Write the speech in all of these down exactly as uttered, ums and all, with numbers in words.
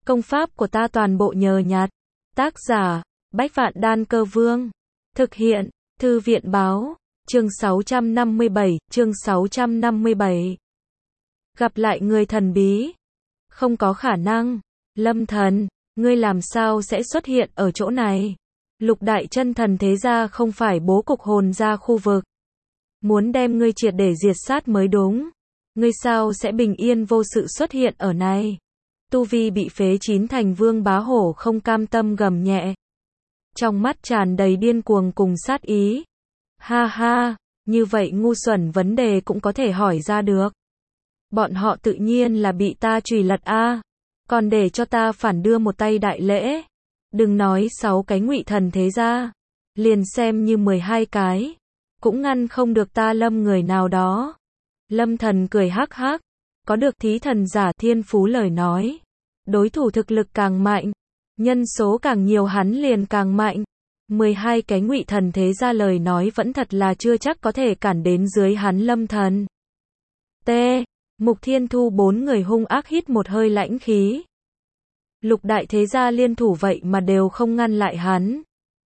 Công pháp của ta toàn bộ nhờ nhặt. Tác giả, Bách Vạn Đan Cơ Vương. Thực hiện, Thư viện Báo. Chương sáu trăm năm mươi bảy, chương sáu trăm năm mươi bảy. Gặp lại người thần bí. Không có khả năng. Lâm Thần, ngươi làm sao sẽ xuất hiện ở chỗ này? Lục đại chân thần thế gia không phải bố cục hồn gia khu vực. Muốn đem ngươi triệt để diệt sát mới đúng. Ngươi sao sẽ bình yên vô sự xuất hiện ở này? Tu vi bị phế chín thành Vương Bá Hổ không cam tâm gầm nhẹ. Trong mắt tràn đầy điên cuồng cùng sát ý. Ha ha, như vậy ngu xuẩn vấn đề cũng có thể hỏi ra được. Bọn họ tự nhiên là bị ta chùy lật a, còn để cho ta phản đưa một tay đại lễ. Đừng nói sáu cái ngụy thần thế gia, liền xem như mười hai cái, cũng ngăn không được ta Lâm người nào đó. Lâm Thần cười hắc hắc, có được thí thần giả thiên phú lời nói, đối thủ thực lực càng mạnh, nhân số càng nhiều hắn liền càng mạnh. mười hai cái ngụy thần thế gia lời nói vẫn thật là chưa chắc có thể cản đến dưới hắn Lâm Thần. T. Mục Thiên Thu bốn người hung ác hít một hơi lãnh khí. Lục đại thế gia liên thủ vậy mà đều không ngăn lại hắn.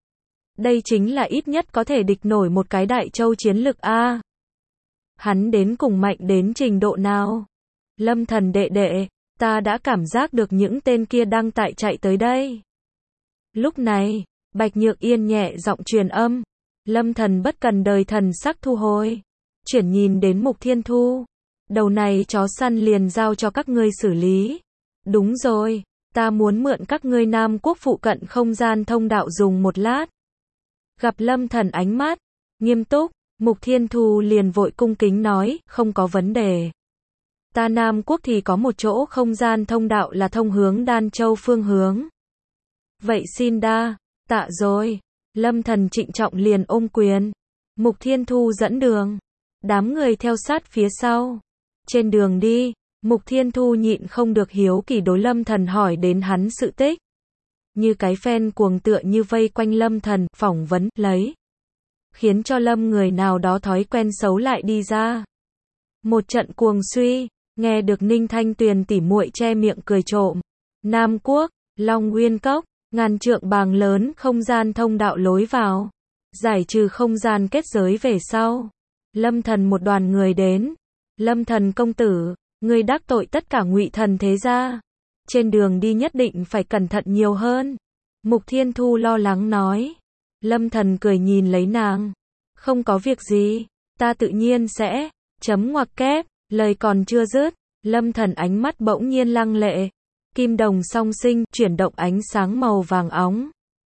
Đây chính là ít nhất có thể địch nổi một cái đại châu chiến lực a. Hắn đến cùng mạnh đến trình độ nào? Lâm Thần đệ đệ, ta đã cảm giác được những tên kia đang tại chạy tới đây. Lúc này, Bạch Nhược Yên nhẹ giọng truyền âm. Lâm Thần bất cần đời thần sắc thu hồi, chuyển nhìn đến Mục Thiên Thu. Đầu này chó săn liền giao cho các ngươi xử lý. Đúng rồi, ta muốn mượn các ngươi Nam Quốc phụ cận không gian thông đạo dùng một lát. Gặp Lâm Thần ánh mắt nghiêm túc, Mục Thiên Thu liền vội cung kính nói, không có vấn đề. Ta Nam Quốc thì có một chỗ không gian thông đạo là thông hướng Đan Châu phương hướng. Vậy xin đa tạ rồi. Lâm Thần trịnh trọng liền ôm quyền. Mục Thiên Thu dẫn đường, đám người theo sát phía sau. Trên đường đi, Mục Thiên Thu nhịn không được hiếu kỳ đối Lâm Thần hỏi đến hắn sự tích. Như cái phen cuồng tựa như vây quanh Lâm Thần, phỏng vấn, lấy. Khiến cho Lâm người nào đó thói quen xấu lại đi ra. Một trận cuồng suy, nghe được Ninh Thanh Tuyền tỉ muội che miệng cười trộm. Nam Quốc, Long Nguyên Cốc, ngàn trượng bàng lớn không gian thông đạo lối vào. Giải trừ không gian kết giới về sau. Lâm Thần một đoàn người đến. Lâm Thần công tử, ngươi đắc tội tất cả ngụy thần thế gia. Trên đường đi nhất định phải cẩn thận nhiều hơn. Mục Thiên Thu lo lắng nói. Lâm Thần cười nhìn lấy nàng. Không có việc gì, ta tự nhiên sẽ, chấm ngoặc kép, lời còn chưa dứt. Lâm Thần ánh mắt bỗng nhiên lăng lệ. Kim đồng song sinh, chuyển động ánh sáng màu vàng óng.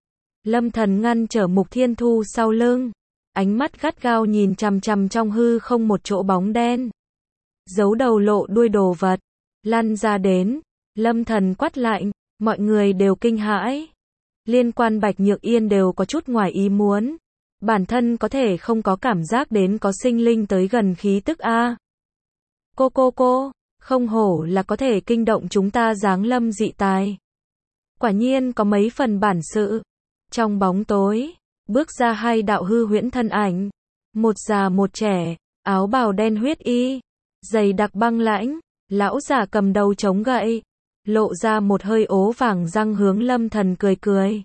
Lâm Thần ngăn trở Mục Thiên Thu sau lưng. Ánh mắt gắt gao nhìn chằm chằm trong hư không một chỗ bóng đen. Giấu đầu lộ đuôi đồ vật. Lăn ra đến. Lâm Thần quát lạnh, mọi người đều kinh hãi. Liên quan Bạch Nhược Yên đều có chút ngoài ý muốn. Bản thân có thể không có cảm giác đến có sinh linh tới gần khí tức a. Cô cô cô, không hổ là có thể kinh động chúng ta giáng lâm dị tài. Quả nhiên có mấy phần bản sự. Trong bóng tối, bước ra hai đạo hư huyễn thân ảnh. Một già một trẻ, áo bào đen huyết y, giày đặc băng lãnh, lão già cầm đầu chống gậy. Lộ ra một hơi ố vàng răng hướng Lâm Thần cười cười.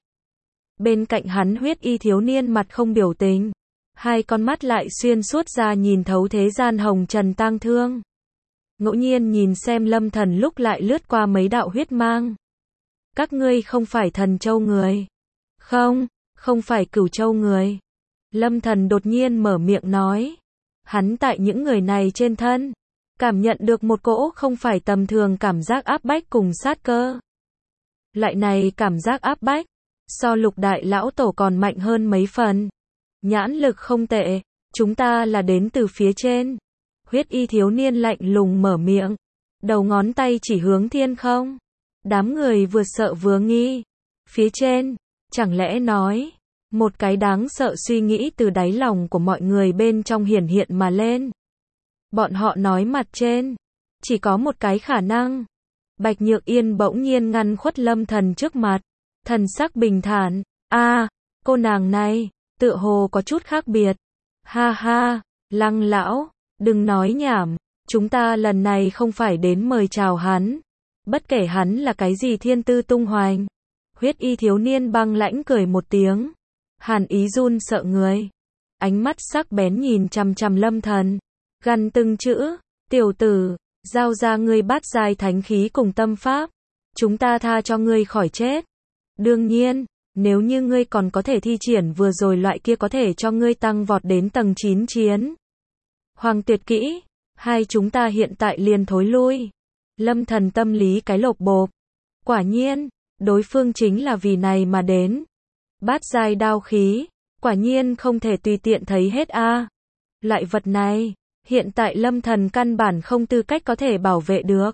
Bên cạnh hắn huyết y thiếu niên mặt không biểu tình. Hai con mắt lại xuyên suốt ra nhìn thấu thế gian hồng trần tang thương. Ngẫu nhiên nhìn xem Lâm Thần lúc lại lướt qua mấy đạo huyết mang. Các ngươi không phải Thần Châu người. Không, không phải Cửu Châu người. Lâm Thần đột nhiên mở miệng nói. Hắn tại những người này trên thân. Cảm nhận được một cỗ không phải tầm thường cảm giác áp bách cùng sát cơ. Loại này cảm giác áp bách, so lục đại lão tổ còn mạnh hơn mấy phần. Nhãn lực không tệ, chúng ta là đến từ phía trên. Huyết y thiếu niên lạnh lùng mở miệng, đầu ngón tay chỉ hướng thiên không. Đám người vừa sợ vừa nghi. Phía trên, chẳng lẽ nói, một cái đáng sợ suy nghĩ từ đáy lòng của mọi người bên trong hiển hiện mà lên. Bọn họ nói mặt trên, chỉ có một cái khả năng. Bạch Nhược Yên bỗng nhiên ngăn khuất Lâm Thần trước mặt, thần sắc bình thản, a, cô nàng này, tựa hồ có chút khác biệt. Ha ha, Lăng lão, đừng nói nhảm, chúng ta lần này không phải đến mời chào hắn. Bất kể hắn là cái gì thiên tư tung hoành. Huyết y thiếu niên băng lãnh cười một tiếng. Hàn ý run sợ người. Ánh mắt sắc bén nhìn chằm chằm Lâm Thần. Gằn từng chữ. Tiểu tử, giao ra ngươi bát giai thánh khí cùng tâm pháp. Chúng ta tha cho ngươi khỏi chết. Đương nhiên, nếu như ngươi còn có thể thi triển vừa rồi loại kia có thể cho ngươi tăng vọt đến tầng chín chiến. Hoàng tuyệt kỹ. Hai chúng ta hiện tại liền thối lui. Lâm Thần tâm lý cái lộp bộp. Quả nhiên, đối phương chính là vì này mà đến. Bát giai đao khí. Quả nhiên không thể tùy tiện thấy hết a. À. Loại vật này, hiện tại Lâm Thần căn bản không tư cách có thể bảo vệ được.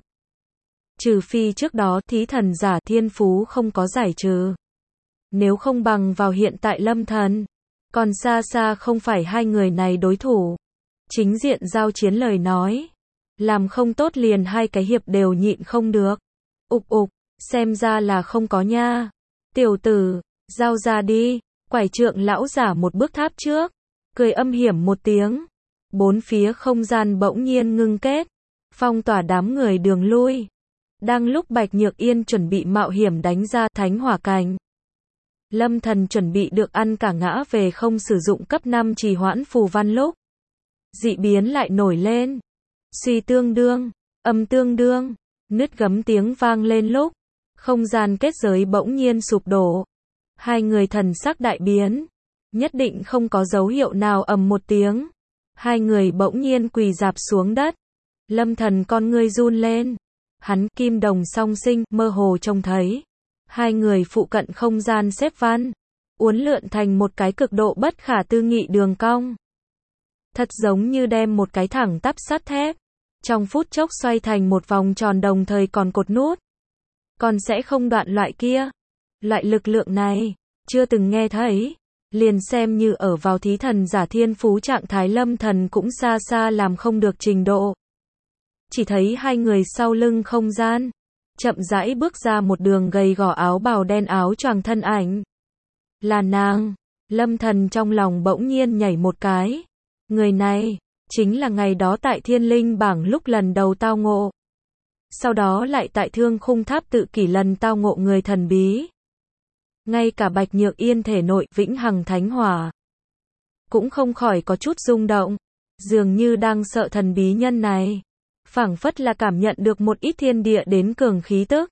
Trừ phi trước đó thí thần giả thiên phú không có giải trừ. Nếu không bằng vào hiện tại Lâm Thần, còn xa xa không phải hai người này đối thủ. Chính diện giao chiến lời nói, làm không tốt liền hai cái hiệp đều nhịn không được. Ục ục, xem ra là không có nha. Tiểu tử, giao ra đi. Quải trượng lão giả một bước tháp trước, cười âm hiểm một tiếng. Bốn phía không gian bỗng nhiên ngưng kết, phong tỏa đám người đường lui. Đang lúc Bạch Nhược Yên chuẩn bị mạo hiểm đánh ra thánh hỏa cành, Lâm Thần chuẩn bị được ăn cả ngã về không sử dụng cấp năm trì hoãn phù văn lúc. Dị biến lại nổi lên. Suy tương đương, âm tương đương, nứt gấm tiếng vang lên lúc. Không gian kết giới bỗng nhiên sụp đổ. Hai người thần sắc đại biến. Nhất định không có dấu hiệu nào ầm một tiếng. Hai người bỗng nhiên quỳ rạp xuống đất. Lâm Thần con ngươi run lên. Hắn kim đồng song sinh, mơ hồ trông thấy. Hai người phụ cận không gian xếp văn. Uốn lượn thành một cái cực độ bất khả tư nghị đường cong. Thật giống như đem một cái thẳng tắp sắt thép. Trong phút chốc xoay thành một vòng tròn đồng thời còn cột nút. Còn sẽ không đoạn loại kia. Loại lực lượng này, chưa từng nghe thấy. Liền xem như ở vào thí thần giả thiên phú trạng thái Lâm Thần cũng xa xa làm không được trình độ. Chỉ thấy hai người sau lưng không gian, chậm rãi bước ra một đường gầy gò áo bào đen áo choàng thân ảnh. Là nàng. Lâm Thần trong lòng bỗng nhiên nhảy một cái. Người này, chính là ngày đó tại Thiên Linh bảng lúc lần đầu tao ngộ. Sau đó lại tại Thương Khung Tháp tự kỷ lần tao ngộ người thần bí. Ngay cả Bạch Nhược Yên thể nội vĩnh hằng thánh hỏa cũng không khỏi có chút rung động, dường như đang sợ thần bí nhân này, phảng phất là cảm nhận được một ít thiên địa đến cường khí tức.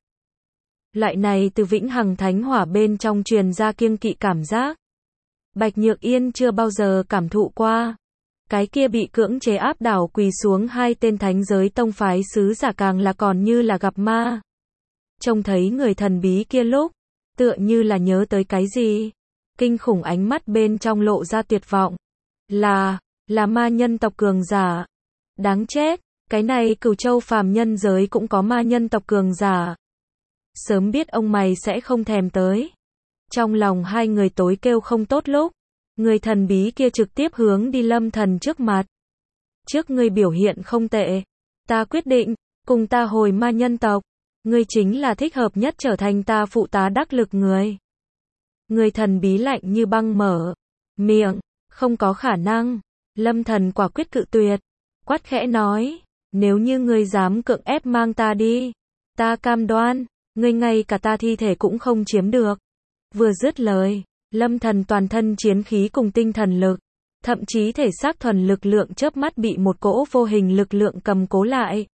Loại này từ vĩnh hằng thánh hỏa bên trong truyền ra kiêng kỵ cảm giác, Bạch Nhược Yên chưa bao giờ cảm thụ qua. Cái kia bị cưỡng chế áp đảo quỳ xuống hai tên thánh giới tông phái sứ giả càng là còn như là gặp ma. Trông thấy người thần bí kia lúc, tựa như là nhớ tới cái gì. Kinh khủng ánh mắt bên trong lộ ra tuyệt vọng. Là, là ma nhân tộc cường giả. Đáng chết, cái này Cửu Châu phàm nhân giới cũng có ma nhân tộc cường giả. Sớm biết ông mày sẽ không thèm tới. Trong lòng hai người tối kêu không tốt lúc. Người thần bí kia trực tiếp hướng đi Lâm Thần trước mặt. Trước ngươi biểu hiện không tệ. Ta quyết định, cùng ta hồi ma nhân tộc. Ngươi chính là thích hợp nhất trở thành ta phụ tá đắc lực người. Người thần bí lạnh như băng mở miệng, không có khả năng. Lâm Thần quả quyết cự tuyệt, quát khẽ nói, nếu như ngươi dám cưỡng ép mang ta đi, ta cam đoan, ngươi ngay cả ta thi thể cũng không chiếm được. Vừa dứt lời, Lâm Thần toàn thân chiến khí cùng tinh thần lực, thậm chí thể xác thuần lực lượng chớp mắt bị một cỗ vô hình lực lượng cầm cố lại.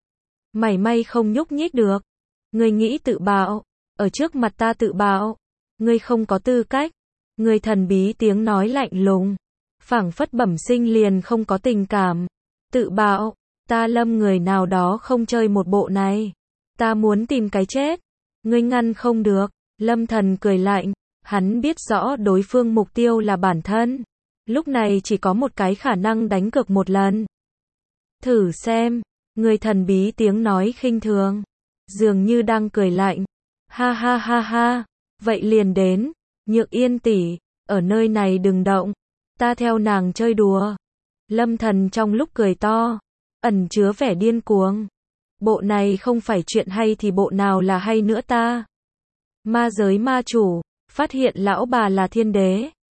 Mảy may không nhúc nhích được. Ngươi nghĩ tự bạo, ở trước mặt ta tự bạo, ngươi không có tư cách. Người thần bí tiếng nói lạnh lùng, phảng phất bẩm sinh liền không có tình cảm. Tự bạo, ta Lâm người nào đó không chơi một bộ này. Ta muốn tìm cái chết, ngươi ngăn không được. Lâm Thần cười lạnh, hắn biết rõ đối phương mục tiêu là bản thân. Lúc này chỉ có một cái khả năng đánh cược một lần. Thử xem. Người thần bí tiếng nói khinh thường, dường như đang cười lạnh. Ha ha ha ha, vậy liền đến. Nhược Yên tỷ, ở nơi này đừng động, ta theo nàng chơi đùa. Lâm Thần trong lúc cười to, ẩn chứa vẻ điên cuồng. Bộ này không phải chuyện hay thì bộ nào là hay nữa ta. Ma giới ma chủ, phát hiện lão bà là thiên đế.